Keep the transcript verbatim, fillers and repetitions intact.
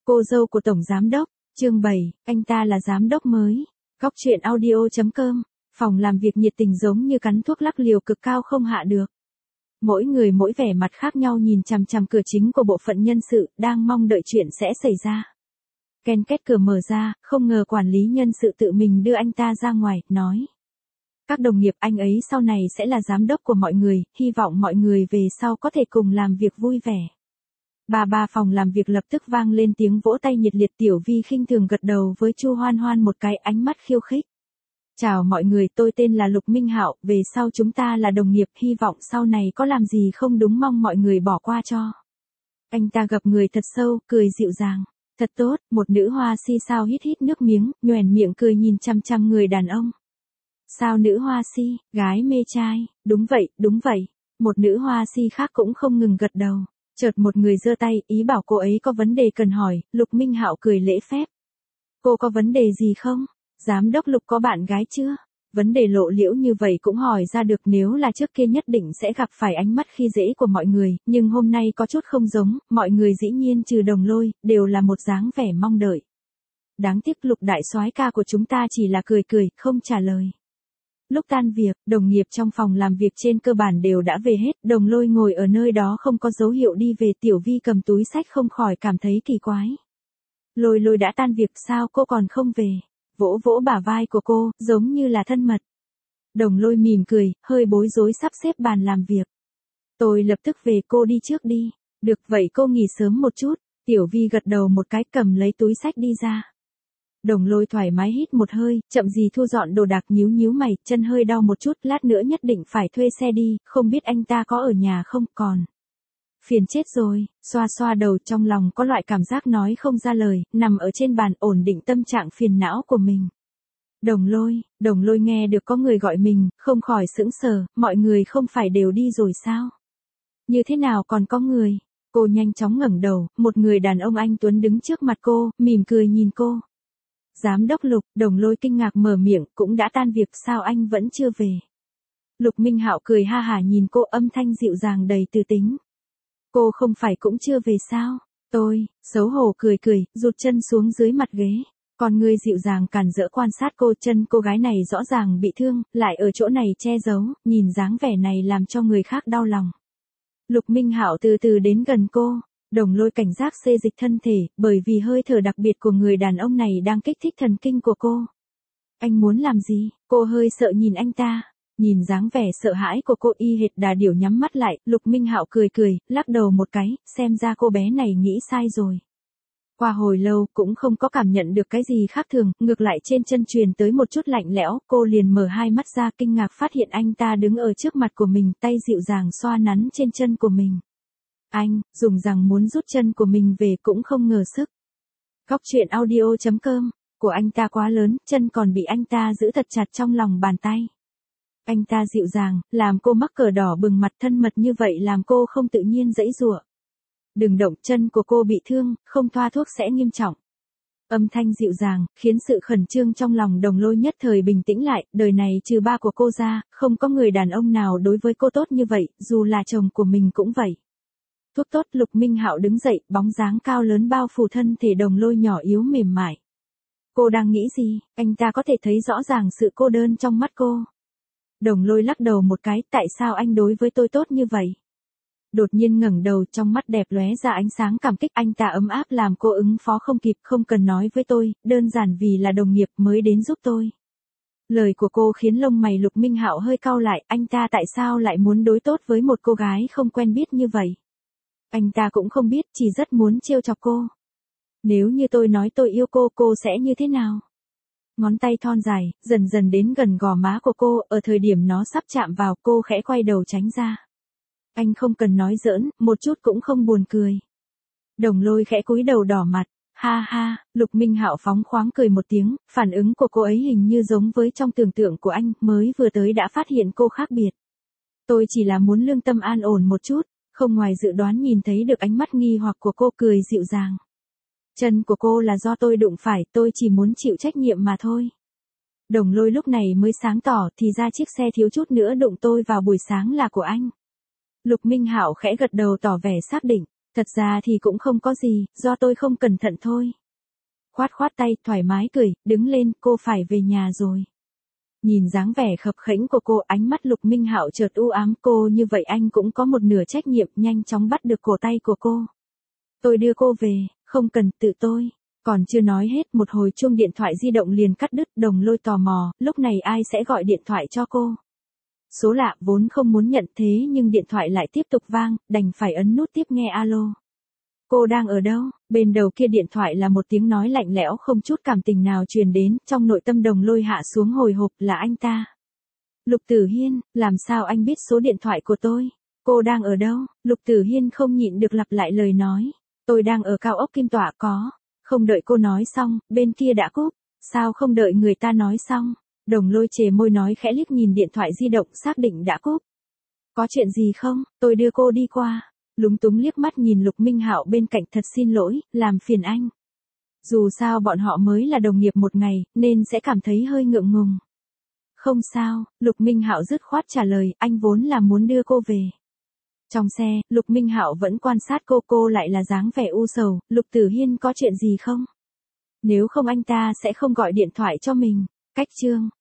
Cô dâu của Tổng Giám đốc, chương bảy, anh ta là giám đốc mới. Góc truyện audio chấm com, phòng làm việc nhiệt tình giống như cắn thuốc lắc liều cực cao không hạ được. Mỗi người mỗi vẻ mặt khác nhau nhìn chằm chằm cửa chính của bộ phận nhân sự, đang mong đợi chuyện sẽ xảy ra. Ken két cửa mở ra, không ngờ quản lý nhân sự tự mình đưa anh ta ra ngoài, nói. Các đồng nghiệp, anh ấy sau này sẽ là giám đốc của mọi người, hy vọng mọi người về sau có thể cùng làm việc vui vẻ. Bà bà phòng làm việc lập tức vang lên tiếng vỗ tay nhiệt liệt. Tiểu Vi khinh thường gật đầu với Chu Hoan Hoan một cái, ánh mắt khiêu khích. Chào mọi người, tôi tên là Lục Minh Hạo, về sau chúng ta là đồng nghiệp, hy vọng sau này có làm gì không đúng mong mọi người bỏ qua cho. Anh ta gập người thật sâu, cười dịu dàng. Thật tốt, một nữ hoa si sao hít hít nước miếng, nhoẻn miệng cười nhìn chăm chăm người đàn ông. Sao nữ hoa si, gái mê trai, đúng vậy, đúng vậy. Một nữ hoa si khác cũng không ngừng gật đầu. Chợt một người giơ tay, ý bảo cô ấy có vấn đề cần hỏi. Lục Minh Hạo cười lễ phép. Cô có vấn đề gì không? Giám đốc Lục có bạn gái chưa? Vấn đề lộ liễu như vậy cũng hỏi ra được, nếu là trước kia nhất định sẽ gặp phải ánh mắt khi dễ của mọi người, nhưng hôm nay có chút không giống, mọi người dĩ nhiên trừ Đồng Lôi, đều là một dáng vẻ mong đợi. Đáng tiếc Lục đại soái ca của chúng ta chỉ là cười cười, không trả lời. Lúc tan việc, đồng nghiệp trong phòng làm việc trên cơ bản đều đã về hết, Đồng Lôi ngồi ở nơi đó không có dấu hiệu đi về. Tiểu Vi cầm túi sách không khỏi cảm thấy kỳ quái. Lôi Lôi đã tan việc sao cô còn không về? Vỗ vỗ bả vai của cô, giống như là thân mật. Đồng Lôi mỉm cười, hơi bối rối sắp xếp bàn làm việc. Tôi lập tức về, cô đi trước đi. Được vậy cô nghỉ sớm một chút. Tiểu Vi gật đầu một cái, cầm lấy túi sách đi ra. Đồng Lôi thoải mái hít một hơi, chậm gì thu dọn đồ đạc, nhíu nhíu mày, chân hơi đau một chút, lát nữa nhất định phải thuê xe đi, không biết anh ta có ở nhà không, còn. Phiền chết rồi, xoa xoa đầu, trong lòng có loại cảm giác nói không ra lời, nằm ở trên bàn ổn định tâm trạng phiền não của mình. Đồng Lôi, Đồng Lôi nghe được có người gọi mình, không khỏi sững sờ, mọi người không phải đều đi rồi sao? Như thế nào còn có người? Cô nhanh chóng ngẩng đầu, một người đàn ông anh tuấn đứng trước mặt cô, mỉm cười nhìn cô. Giám đốc Lục, Đồng Lôi kinh ngạc mở miệng, cũng đã tan việc sao anh vẫn chưa về? Lục Minh Hạo cười ha hả nhìn cô, âm thanh dịu dàng đầy từ tính. Cô không phải cũng chưa về sao? Tôi, xấu hổ cười cười, rụt chân xuống dưới mặt ghế. Còn người dịu dàng cản rỡ quan sát cô, chân cô gái này rõ ràng bị thương, lại ở chỗ này che giấu, nhìn dáng vẻ này làm cho người khác đau lòng. Lục Minh Hạo từ từ đến gần cô. Đồng Lôi cảnh giác xê dịch thân thể, bởi vì hơi thở đặc biệt của người đàn ông này đang kích thích thần kinh của cô. Anh muốn làm gì? Cô hơi sợ nhìn anh ta. Nhìn dáng vẻ sợ hãi của cô, y hệt đà điểu nhắm mắt lại, Lục Minh Hạo cười cười, lắc đầu một cái, xem ra cô bé này nghĩ sai rồi. Qua hồi lâu, cũng không có cảm nhận được cái gì khác thường, ngược lại trên chân truyền tới một chút lạnh lẽo, cô liền mở hai mắt ra, kinh ngạc phát hiện anh ta đứng ở trước mặt của mình, tay dịu dàng xoa nắn trên chân của mình. Anh, dùng rằng muốn rút chân của mình về cũng không ngờ sức. Góc truyện audio chấm com, của anh ta quá lớn, chân còn bị anh ta giữ thật chặt trong lòng bàn tay. Anh ta dịu dàng, làm cô mắc cờ đỏ bừng mặt, thân mật như vậy làm cô không tự nhiên giãy giụa. Đừng động, chân của cô bị thương, không thoa thuốc sẽ nghiêm trọng. Âm thanh dịu dàng, khiến sự khẩn trương trong lòng Đồng Lôi nhất thời bình tĩnh lại, đời này trừ ba của cô ra, không có người đàn ông nào đối với cô tốt như vậy, dù là chồng của mình cũng vậy. Thuốc tốt. Lục Minh Hạo đứng dậy, bóng dáng cao lớn bao phủ thân thể Đồng Lôi nhỏ yếu mềm mại. Cô đang nghĩ gì? Anh ta có thể thấy rõ ràng sự cô đơn trong mắt cô. Đồng Lôi lắc đầu một cái, tại sao anh đối với tôi tốt như vậy? Đột nhiên ngẩng đầu, trong mắt đẹp lóe ra ánh sáng cảm kích, anh ta ấm áp làm cô ứng phó không kịp, không cần nói với tôi, đơn giản vì là đồng nghiệp mới đến giúp tôi. Lời của cô khiến lông mày Lục Minh Hạo hơi cau lại, anh ta tại sao lại muốn đối tốt với một cô gái không quen biết như vậy? Anh ta cũng không biết, chỉ rất muốn trêu chọc cô. Nếu như tôi nói tôi yêu cô, cô sẽ như thế nào? Ngón tay thon dài, dần dần đến gần gò má của cô, ở thời điểm nó sắp chạm vào, cô khẽ quay đầu tránh ra. Anh không cần nói giỡn, một chút cũng không buồn cười. Đồng Lôi khẽ cúi đầu đỏ mặt, ha ha, Lục Minh Hạo phóng khoáng cười một tiếng, phản ứng của cô ấy hình như giống với trong tưởng tượng của anh, mới vừa tới đã phát hiện cô khác biệt. Tôi chỉ là muốn lương tâm an ổn một chút, không ngoài dự đoán nhìn thấy được ánh mắt nghi hoặc của cô, cười dịu dàng. Chân của cô là do tôi đụng phải, tôi chỉ muốn chịu trách nhiệm mà thôi. Đồng Lôi lúc này mới sáng tỏ, thì ra chiếc xe thiếu chút nữa đụng tôi vào buổi sáng là của anh. Lục Minh Hạo khẽ gật đầu tỏ vẻ xác định, Thật ra thì cũng không có gì, do tôi không cẩn thận thôi. Khoát khoát tay, thoải mái cười, đứng lên, cô phải về nhà rồi. Nhìn dáng vẻ khập khểnh của cô, ánh mắt Lục Minh Hạo chợt u ám, cô như vậy anh cũng có một nửa trách nhiệm, nhanh chóng bắt được cổ tay của cô. Tôi đưa cô về, không cần, tự tôi. Còn chưa nói hết, một hồi chuông điện thoại di động liền cắt đứt. Đồng Lôi tò mò, lúc này ai sẽ gọi điện thoại cho cô? Số lạ, vốn không muốn nhận thế nhưng điện thoại lại tiếp tục vang, đành phải ấn nút tiếp nghe. Alo. Cô đang ở đâu? Bên đầu kia điện thoại là một tiếng nói lạnh lẽo không chút cảm tình nào truyền đến, trong nội tâm Đồng Lôi hạ xuống hồi hộp, là anh ta. Lục Tử Hiên, làm sao anh biết số điện thoại của tôi? Cô đang ở đâu? Lục Tử Hiên không nhịn được lặp lại lời nói. Tôi đang ở cao ốc Kim Tọa có. Không đợi cô nói xong, bên kia đã cúp. Sao không đợi người ta nói xong? Đồng Lôi chề môi nói khẽ, liếc nhìn điện thoại di động, xác định đã cúp. Có chuyện gì không? Tôi đưa cô đi qua. Lúng túng liếc mắt nhìn Lục Minh Hạo bên cạnh, thật xin lỗi, làm phiền anh. Dù sao bọn họ mới là đồng nghiệp một ngày, nên sẽ cảm thấy hơi ngượng ngùng. Không sao, Lục Minh Hạo dứt khoát trả lời, anh vốn là muốn đưa cô về. Trong xe, Lục Minh Hạo vẫn quan sát cô, cô lại là dáng vẻ u sầu. Lục Tử Hiên có chuyện gì không? Nếu không anh ta sẽ không gọi điện thoại cho mình. Cách chương